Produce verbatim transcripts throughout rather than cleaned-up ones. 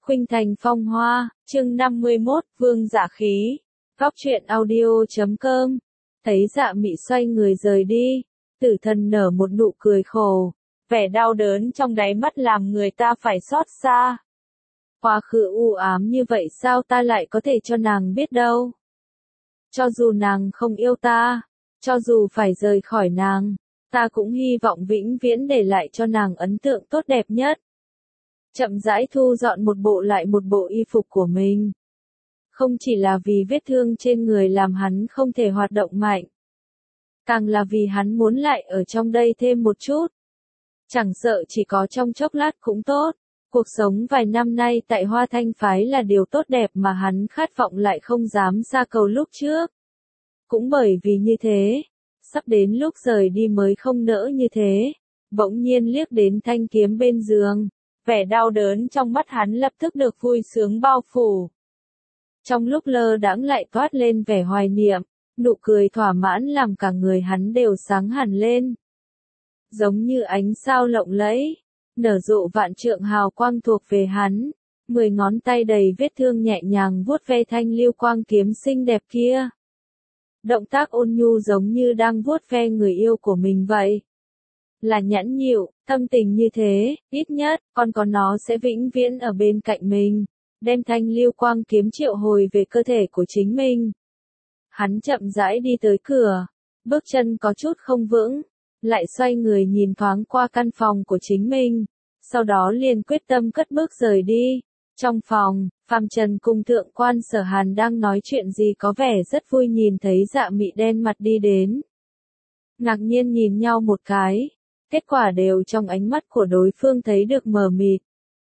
Khuynh Thành Phong Hoa, chương năm mươi mốt, Vương Giả Khí. Góc truyện audio chấm com. Thấy Dạ Mị xoay người rời đi, Tử Thần nở một nụ cười khổ, vẻ đau đớn trong đáy mắt làm người ta phải xót xa. Quá khứ u ám như vậy sao ta lại có thể cho nàng biết đâu. Cho dù nàng không yêu ta, cho dù phải rời khỏi nàng, ta cũng hy vọng vĩnh viễn để lại cho nàng ấn tượng tốt đẹp nhất. Chậm rãi thu dọn một bộ lại một bộ y phục của mình. Không chỉ là vì vết thương trên người làm hắn không thể hoạt động mạnh, càng là vì hắn muốn lại ở trong đây thêm một chút. Chẳng sợ chỉ có trong chốc lát cũng tốt. Cuộc sống vài năm nay tại Hoa Thanh Phái là điều tốt đẹp mà hắn khát vọng lại không dám ra cầu lúc trước. Cũng bởi vì như thế, sắp đến lúc rời đi mới không nỡ như thế. Bỗng nhiên liếc đến thanh kiếm bên giường, vẻ đau đớn trong mắt hắn lập tức được vui sướng bao phủ. Trong lúc lơ đãng lại toát lên vẻ hoài niệm, nụ cười thỏa mãn làm cả người hắn đều sáng hẳn lên. Giống như ánh sao lộng lẫy, nở rộ vạn trượng hào quang thuộc về hắn, mười ngón tay đầy vết thương nhẹ nhàng vuốt ve thanh lưu quang kiếm xinh đẹp kia. Động tác ôn nhu giống như đang vuốt ve người yêu của mình vậy. Là nhẫn nhịu, tâm tình như thế, ít nhất, còn có nó sẽ vĩnh viễn ở bên cạnh mình, đem thanh lưu quang kiếm triệu hồi về cơ thể của chính mình. Hắn chậm rãi đi tới cửa, bước chân có chút không vững, lại xoay người nhìn thoáng qua căn phòng của chính mình, sau đó liền quyết tâm cất bước rời đi. Trong phòng, Phàm Trần cùng Thượng quan Sở Hàn đang nói chuyện gì có vẻ rất vui nhìn thấy Dạ Mị đen mặt đi đến. Ngạc nhiên nhìn nhau một cái, kết quả đều trong ánh mắt của đối phương thấy được mờ mịt.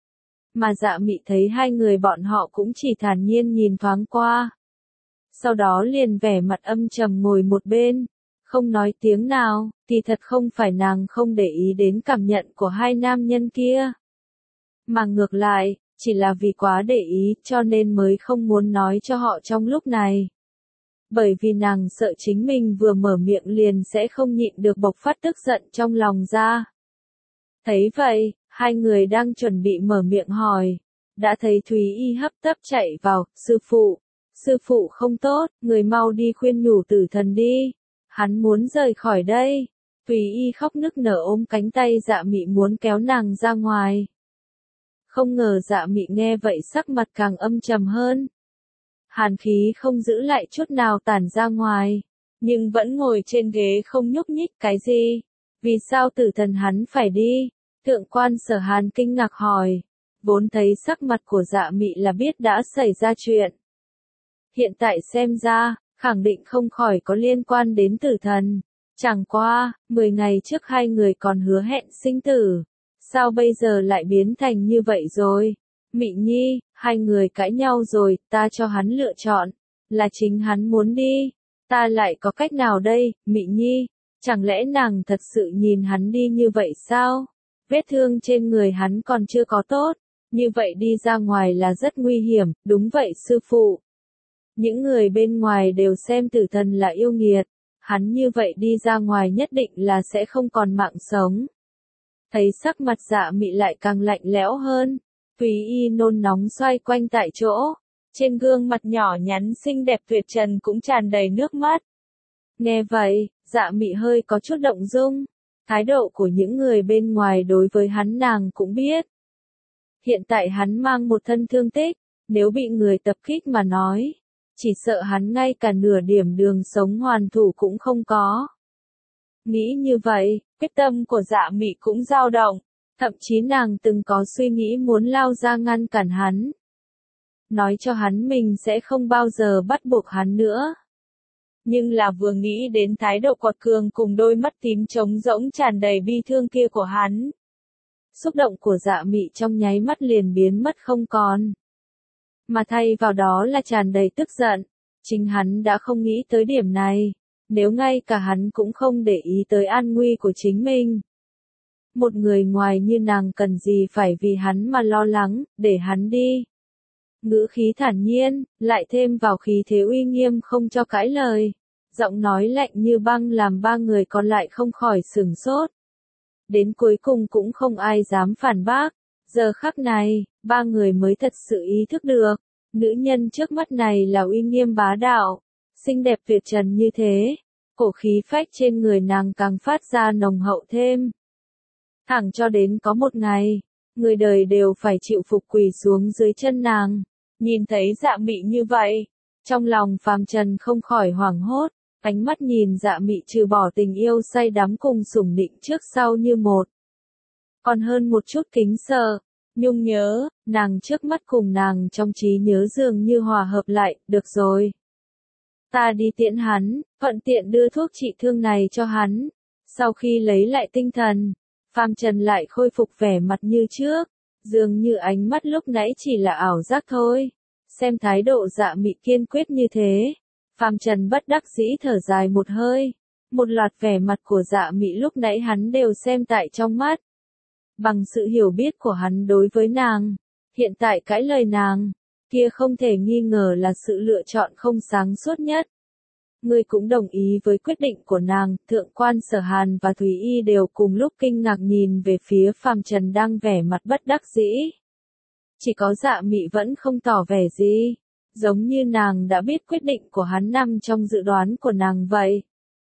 Mà Dạ Mị thấy hai người bọn họ cũng chỉ thản nhiên nhìn thoáng qua. Sau đó liền vẻ mặt âm trầm ngồi một bên, không nói tiếng nào, thì thật không phải nàng không để ý đến cảm nhận của hai nam nhân kia. Mà ngược lại, chỉ là vì quá để ý cho nên mới không muốn nói cho họ trong lúc này. Bởi vì nàng sợ chính mình vừa mở miệng liền sẽ không nhịn được bộc phát tức giận trong lòng ra. Thấy vậy, hai người đang chuẩn bị mở miệng hỏi, đã thấy Thúy Y hấp tấp chạy vào, sư phụ, sư phụ không tốt, người mau đi khuyên nhủ Tử Thần đi, hắn muốn rời khỏi đây. Thúy Y khóc nức nở ôm cánh tay Dạ Mị muốn kéo nàng ra ngoài. Không ngờ Dạ Mị nghe vậy sắc mặt càng âm trầm hơn. Hàn khí không giữ lại chút nào tản ra ngoài, nhưng vẫn ngồi trên ghế không nhúc nhích cái gì. Vì sao Tử Thần hắn phải đi? Thượng quan Sở Hàn kinh ngạc hỏi, vốn thấy sắc mặt của Dạ Mị là biết đã xảy ra chuyện. Hiện tại xem ra, khẳng định không khỏi có liên quan đến Tử Thần. Chẳng qua, mười ngày trước hai người còn hứa hẹn sinh tử. Sao bây giờ lại biến thành như vậy rồi? Mị Nhi, hai người cãi nhau rồi, ta cho hắn lựa chọn, là chính hắn muốn đi. Ta lại có cách nào đây, Mị Nhi? Chẳng lẽ nàng thật sự nhìn hắn đi như vậy sao? Vết thương trên người hắn còn chưa có tốt, như vậy đi ra ngoài là rất nguy hiểm, đúng vậy sư phụ. Những người bên ngoài đều xem Tử Thần là yêu nghiệt, hắn như vậy đi ra ngoài nhất định là sẽ không còn mạng sống. Thấy sắc mặt Dạ Mị lại càng lạnh lẽo hơn, Thúy Y nôn nóng xoay quanh tại chỗ, trên gương mặt nhỏ nhắn xinh đẹp tuyệt trần cũng tràn đầy nước mắt. Nghe vậy, Dạ Mị hơi có chút động dung, thái độ của những người bên ngoài đối với hắn nàng cũng biết. Hiện tại hắn mang một thân thương tích, nếu bị người tập kích mà nói, chỉ sợ hắn ngay cả nửa điểm đường sống hoàn thủ cũng không có. Nghĩ như vậy, quyết tâm của Dạ Mị cũng dao động, thậm chí nàng từng có suy nghĩ muốn lao ra ngăn cản hắn. Nói cho hắn mình sẽ không bao giờ bắt buộc hắn nữa. Nhưng là vừa nghĩ đến thái độ quật cường cùng đôi mắt tím trống rỗng tràn đầy bi thương kia của hắn. Xúc động của Dạ Mị trong nháy mắt liền biến mất không còn. Mà thay vào đó là tràn đầy tức giận, chính hắn đã không nghĩ tới điểm này. Nếu ngay cả hắn cũng không để ý tới an nguy của chính mình. Một người ngoài như nàng cần gì phải vì hắn mà lo lắng, để hắn đi. Ngữ khí thản nhiên, lại thêm vào khí thế uy nghiêm không cho cãi lời. Giọng nói lạnh như băng làm ba người còn lại không khỏi sửng sốt. Đến cuối cùng cũng không ai dám phản bác. Giờ khắc này, ba người mới thật sự ý thức được, nữ nhân trước mắt này là uy nghiêm bá đạo, xinh đẹp tuyệt trần như thế, cổ khí phách trên người nàng càng phát ra nồng hậu thêm. Thẳng cho đến có một ngày, người đời đều phải chịu phục quỳ xuống dưới chân nàng. Nhìn thấy Dạ Mị như vậy, trong lòng phàm trần không khỏi hoảng hốt, ánh mắt nhìn Dạ Mị trừ bỏ tình yêu say đắm cùng sủng nịnh trước sau như một. Còn hơn một chút kính sợ, nhung nhớ, nàng trước mắt cùng nàng trong trí nhớ dường như hòa hợp lại, được rồi. Ta đi tiễn hắn, thuận tiện đưa thuốc trị thương này cho hắn. Sau khi lấy lại tinh thần, phàm trần lại khôi phục vẻ mặt như trước, dường như ánh mắt lúc nãy chỉ là ảo giác thôi. Xem thái độ Dạ Mị kiên quyết như thế, phàm trần bất đắc dĩ thở dài một hơi. Một loạt vẻ mặt của Dạ Mị lúc nãy hắn đều xem tại trong mắt. Bằng sự hiểu biết của hắn đối với nàng, hiện tại cãi lời nàng, kia không thể nghi ngờ là sự lựa chọn không sáng suốt nhất. Ngươi cũng đồng ý với quyết định của nàng. Thượng quan Sở Hàn và Thúy Y đều cùng lúc kinh ngạc nhìn về phía phàm trần đang vẻ mặt bất đắc dĩ. Chỉ có Dạ Mị vẫn không tỏ vẻ gì, giống như nàng đã biết quyết định của hắn nằm trong dự đoán của nàng vậy.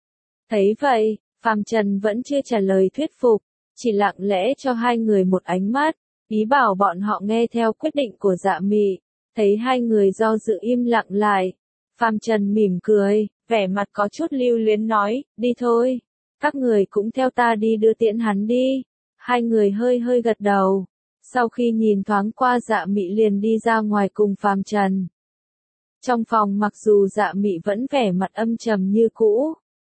Thấy vậy, phàm trần vẫn chưa trả lời thuyết phục, chỉ lặng lẽ cho hai người một ánh mắt, ý bảo bọn họ nghe theo quyết định của Dạ Mị. Thấy hai người do dự im lặng lại, phàm trần mỉm cười, vẻ mặt có chút lưu luyến nói, đi thôi, các người cũng theo ta đi đưa tiễn hắn đi. Hai người hơi hơi gật đầu, sau khi nhìn thoáng qua Dạ Mị liền đi ra ngoài cùng phàm trần. Trong phòng mặc dù Dạ Mị vẫn vẻ mặt âm trầm như cũ,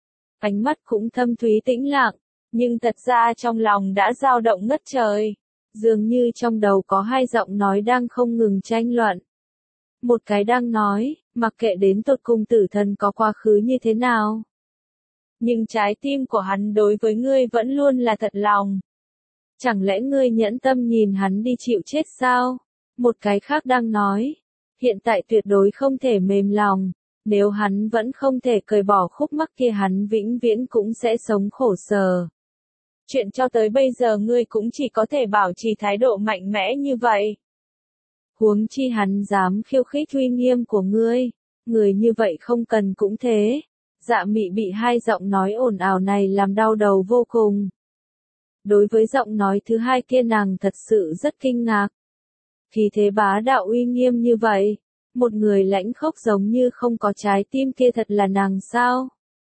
ánh mắt cũng thâm thúy tĩnh lặng, nhưng thật ra trong lòng đã dao động ngất trời, dường như trong đầu có hai giọng nói đang không ngừng tranh luận. Một cái đang nói, mặc kệ đến tột cùng tử thần có quá khứ như thế nào, nhưng trái tim của hắn đối với ngươi vẫn luôn là thật lòng. Chẳng lẽ ngươi nhẫn tâm nhìn hắn đi chịu chết sao? Một cái khác đang nói, hiện tại tuyệt đối không thể mềm lòng, nếu hắn vẫn không thể cởi bỏ khúc mắc kia hắn vĩnh viễn cũng sẽ sống khổ sở. Chuyện cho tới bây giờ ngươi cũng chỉ có thể bảo trì thái độ mạnh mẽ như vậy. Huống chi hắn dám khiêu khích uy nghiêm của ngươi, người như vậy không cần cũng thế. Dạ Mị bị hai giọng nói ồn ào này làm đau đầu vô cùng. Đối với giọng nói thứ hai kia nàng thật sự rất kinh ngạc. Khí thế bá đạo uy nghiêm như vậy, một người lãnh khốc giống như không có trái tim kia thật là nàng sao?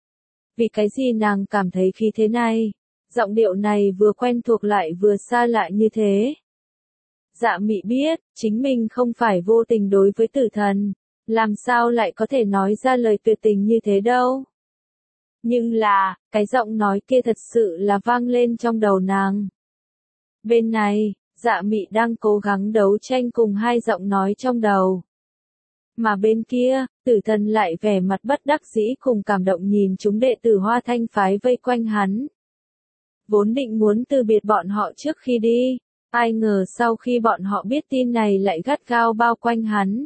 Vì cái gì nàng cảm thấy khí thế này, giọng điệu này vừa quen thuộc lại vừa xa lạ như thế? Dạ Mị biết, chính mình không phải vô tình đối với tử thần, làm sao lại có thể nói ra lời tuyệt tình như thế đâu. Nhưng là, cái giọng nói kia thật sự là vang lên trong đầu nàng. Bên này, Dạ Mị đang cố gắng đấu tranh cùng hai giọng nói trong đầu. Mà bên kia, tử thần lại vẻ mặt bất đắc dĩ cùng cảm động nhìn chúng đệ tử Hoa Thanh phái vây quanh hắn. Vốn định muốn từ biệt bọn họ trước khi đi, ai ngờ sau khi bọn họ biết tin này lại gắt gao bao quanh hắn.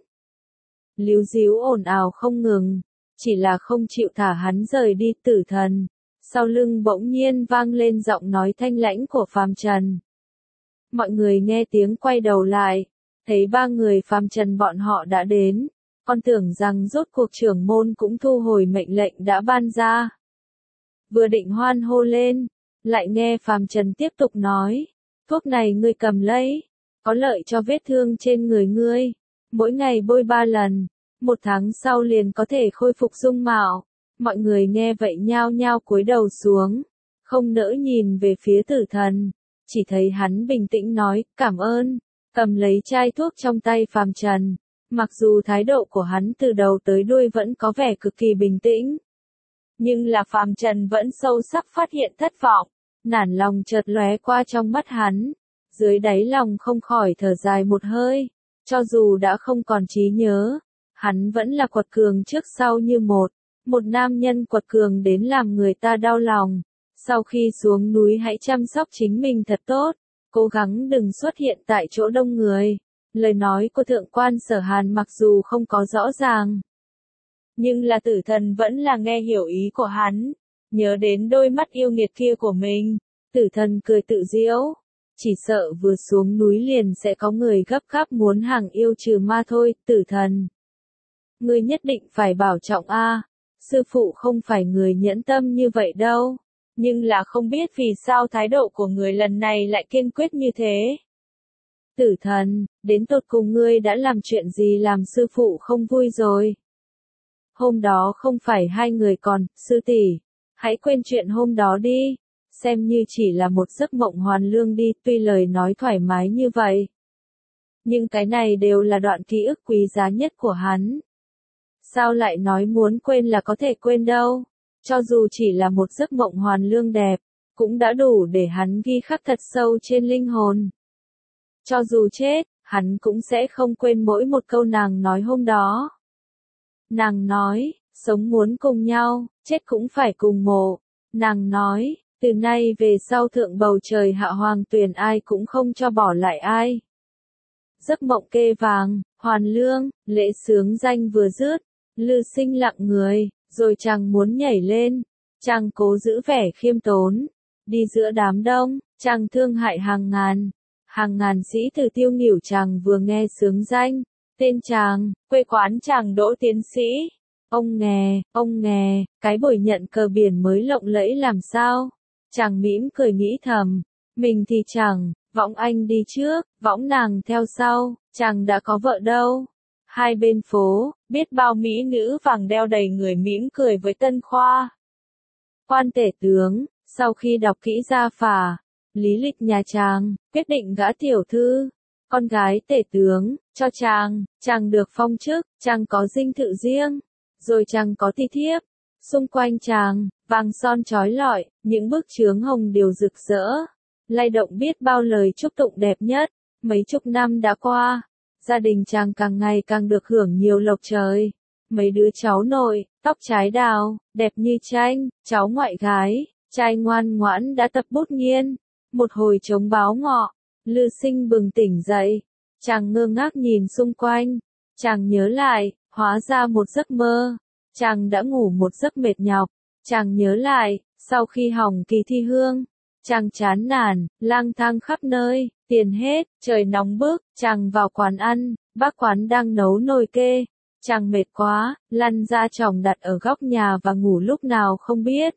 Líu díu ồn ào không ngừng, chỉ là không chịu thả hắn rời đi. Tử thần, sau lưng bỗng nhiên vang lên giọng nói thanh lãnh của phàm trần. Mọi người nghe tiếng quay đầu lại, thấy ba người phàm trần bọn họ đã đến, còn tưởng rằng rốt cuộc trưởng môn cũng thu hồi mệnh lệnh đã ban ra. Vừa định hoan hô lên, lại nghe phàm trần tiếp tục nói, thuốc này ngươi cầm lấy, có lợi cho vết thương trên người ngươi, mỗi ngày bôi ba lần, một tháng sau liền có thể khôi phục dung mạo. Mọi người nghe vậy nhao nhao cúi đầu xuống, không nỡ nhìn về phía tử thần, chỉ thấy hắn bình tĩnh nói, cảm ơn, cầm lấy chai thuốc trong tay phàm trần. Mặc dù thái độ của hắn từ đầu tới đuôi vẫn có vẻ cực kỳ bình tĩnh, nhưng là phàm trần vẫn sâu sắc phát hiện thất vọng, nản lòng chợt lóe qua trong mắt hắn, dưới đáy lòng không khỏi thở dài một hơi, cho dù đã không còn trí nhớ, hắn vẫn là quật cường trước sau như một, một nam nhân quật cường đến làm người ta đau lòng. Sau khi xuống núi hãy chăm sóc chính mình thật tốt, cố gắng đừng xuất hiện tại chỗ đông người. Lời nói của thượng quan Sở Hàn mặc dù không có rõ ràng, nhưng là tử thần vẫn là nghe hiểu ý của hắn. Nhớ đến đôi mắt yêu nghiệt kia của mình, tử thần cười tự giễu. chỉ sợ vừa xuống núi liền sẽ có người gấp gáp muốn hàng yêu trừ ma thôi, Tử Thần. Ngươi nhất định phải bảo trọng a, sư phụ không phải người nhẫn tâm như vậy đâu, nhưng là không biết vì sao thái độ của người lần này lại kiên quyết như thế. Tử Thần, đến tột cùng ngươi đã làm chuyện gì làm sư phụ không vui rồi? Hôm đó không phải hai người còn, sư tỷ, hãy quên chuyện hôm đó đi, xem như chỉ là một giấc mộng hoàn lương đi, tuy lời nói thoải mái như vậy. Nhưng cái này đều là đoạn ký ức quý giá nhất của hắn. Sao lại nói muốn quên là có thể quên đâu, cho dù chỉ là một giấc mộng hoàn lương đẹp, cũng đã đủ để hắn ghi khắc thật sâu trên linh hồn. Cho dù chết, hắn cũng sẽ không quên mỗi một câu nàng nói hôm đó. Nàng nói, sống muốn cùng nhau, chết cũng phải cùng mộ. Nàng nói, từ nay về sau thượng bầu trời hạ hoàng tuyển ai cũng không cho bỏ lại ai. Giấc mộng kê vàng, hoàn lương, lễ sướng danh vừa dứt, Lư Sinh lặng người, rồi chàng muốn nhảy lên. Chàng cố giữ vẻ khiêm tốn, đi giữa đám đông, chàng thương hại hàng ngàn. Hàng ngàn sĩ tử tiêu nghỉu chàng vừa nghe sướng danh, tên chàng, quê quán chàng Đỗ tiến sĩ. Ông nghe, ông nghe, cái buổi nhận cờ biển mới lộng lẫy làm sao? Chàng mỉm cười nghĩ thầm, mình thì chẳng, võng anh đi trước, võng nàng theo sau, chàng đã có vợ đâu. Hai bên phố, biết bao mỹ nữ vàng đeo đầy người mỉm cười với Tân Khoa. Quan tể tướng, sau khi đọc kỹ gia phả, lý lịch nhà chàng, quyết định gả tiểu thư, con gái tể tướng, cho chàng, chàng được phong chức, chàng có dinh thự riêng, rồi chàng có ti thiếp, xung quanh chàng, vàng son chói lọi, những bức chướng hồng đều rực rỡ, lay động biết bao lời chúc tụng đẹp nhất. Mấy chục năm đã qua, gia đình chàng càng ngày càng được hưởng nhiều lộc trời. Mấy đứa cháu nội, tóc trái đào, đẹp như tranh, cháu ngoại gái, trai ngoan ngoãn đã tập bút nghiên. Một hồi trống báo ngọ, Lư Sinh bừng tỉnh dậy, chàng ngơ ngác nhìn xung quanh, chàng nhớ lại, hóa ra một giấc mơ, chàng đã ngủ một giấc mệt nhọc, chàng nhớ lại, sau khi hỏng kỳ thi hương, chàng chán nản, lang thang khắp nơi, tiền hết, trời nóng bức, chàng vào quán ăn, bác quán đang nấu nồi kê, chàng mệt quá, lăn ra chồng đặt ở góc nhà và ngủ lúc nào không biết.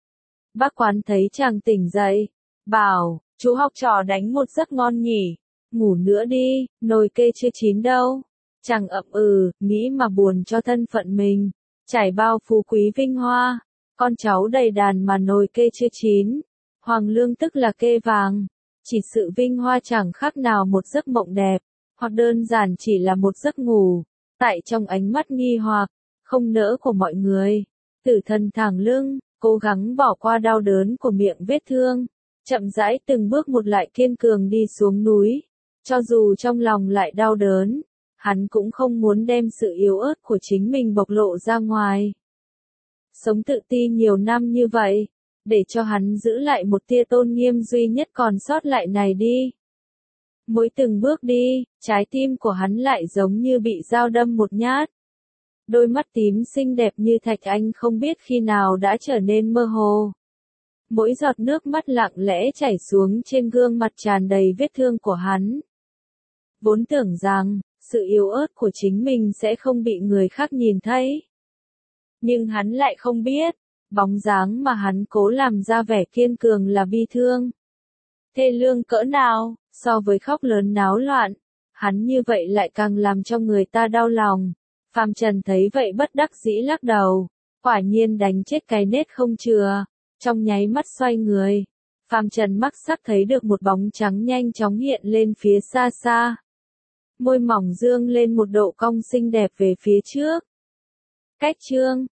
Bác quán thấy chàng tỉnh dậy, bảo, chú học trò đánh một giấc ngon nhỉ, ngủ nữa đi, nồi kê chưa chín đâu. Chàng ậm ừ, nghĩ mà buồn cho thân phận mình, trải bao phú quý vinh hoa, con cháu đầy đàn mà nồi kê chưa chín, hoàng lương tức là kê vàng, chỉ sự vinh hoa chẳng khác nào một giấc mộng đẹp, hoặc đơn giản chỉ là một giấc ngủ. Tại trong ánh mắt nghi hoặc, không nỡ của mọi người, Tử Thần thẳng lưng, cố gắng bỏ qua đau đớn của miệng vết thương, chậm rãi từng bước một lại kiên cường đi xuống núi, cho dù trong lòng lại đau đớn, hắn cũng không muốn đem sự yếu ớt của chính mình bộc lộ ra ngoài. Sống tự ti nhiều năm như vậy, để cho hắn giữ lại một tia tôn nghiêm duy nhất còn sót lại này đi. Mỗi từng bước đi, trái tim của hắn lại giống như bị dao đâm một nhát. Đôi mắt tím xinh đẹp như thạch anh không biết khi nào đã trở nên mơ hồ. Mỗi giọt nước mắt lặng lẽ chảy xuống trên gương mặt tràn đầy vết thương của hắn. Vốn tưởng rằng, sự yếu ớt của chính mình sẽ không bị người khác nhìn thấy. Nhưng hắn lại không biết, bóng dáng mà hắn cố làm ra vẻ kiên cường là bi thương. Thê lương cỡ nào, so với khóc lớn náo loạn, hắn như vậy lại càng làm cho người ta đau lòng. Phàm Trần thấy vậy bất đắc dĩ lắc đầu, quả nhiên đánh chết cái nết không chừa, trong nháy mắt xoay người. Phàm Trần mắc sắc thấy được một bóng trắng nhanh chóng hiện lên phía xa xa. Môi mỏng dương lên một độ cong xinh đẹp về phía trước. Cách chương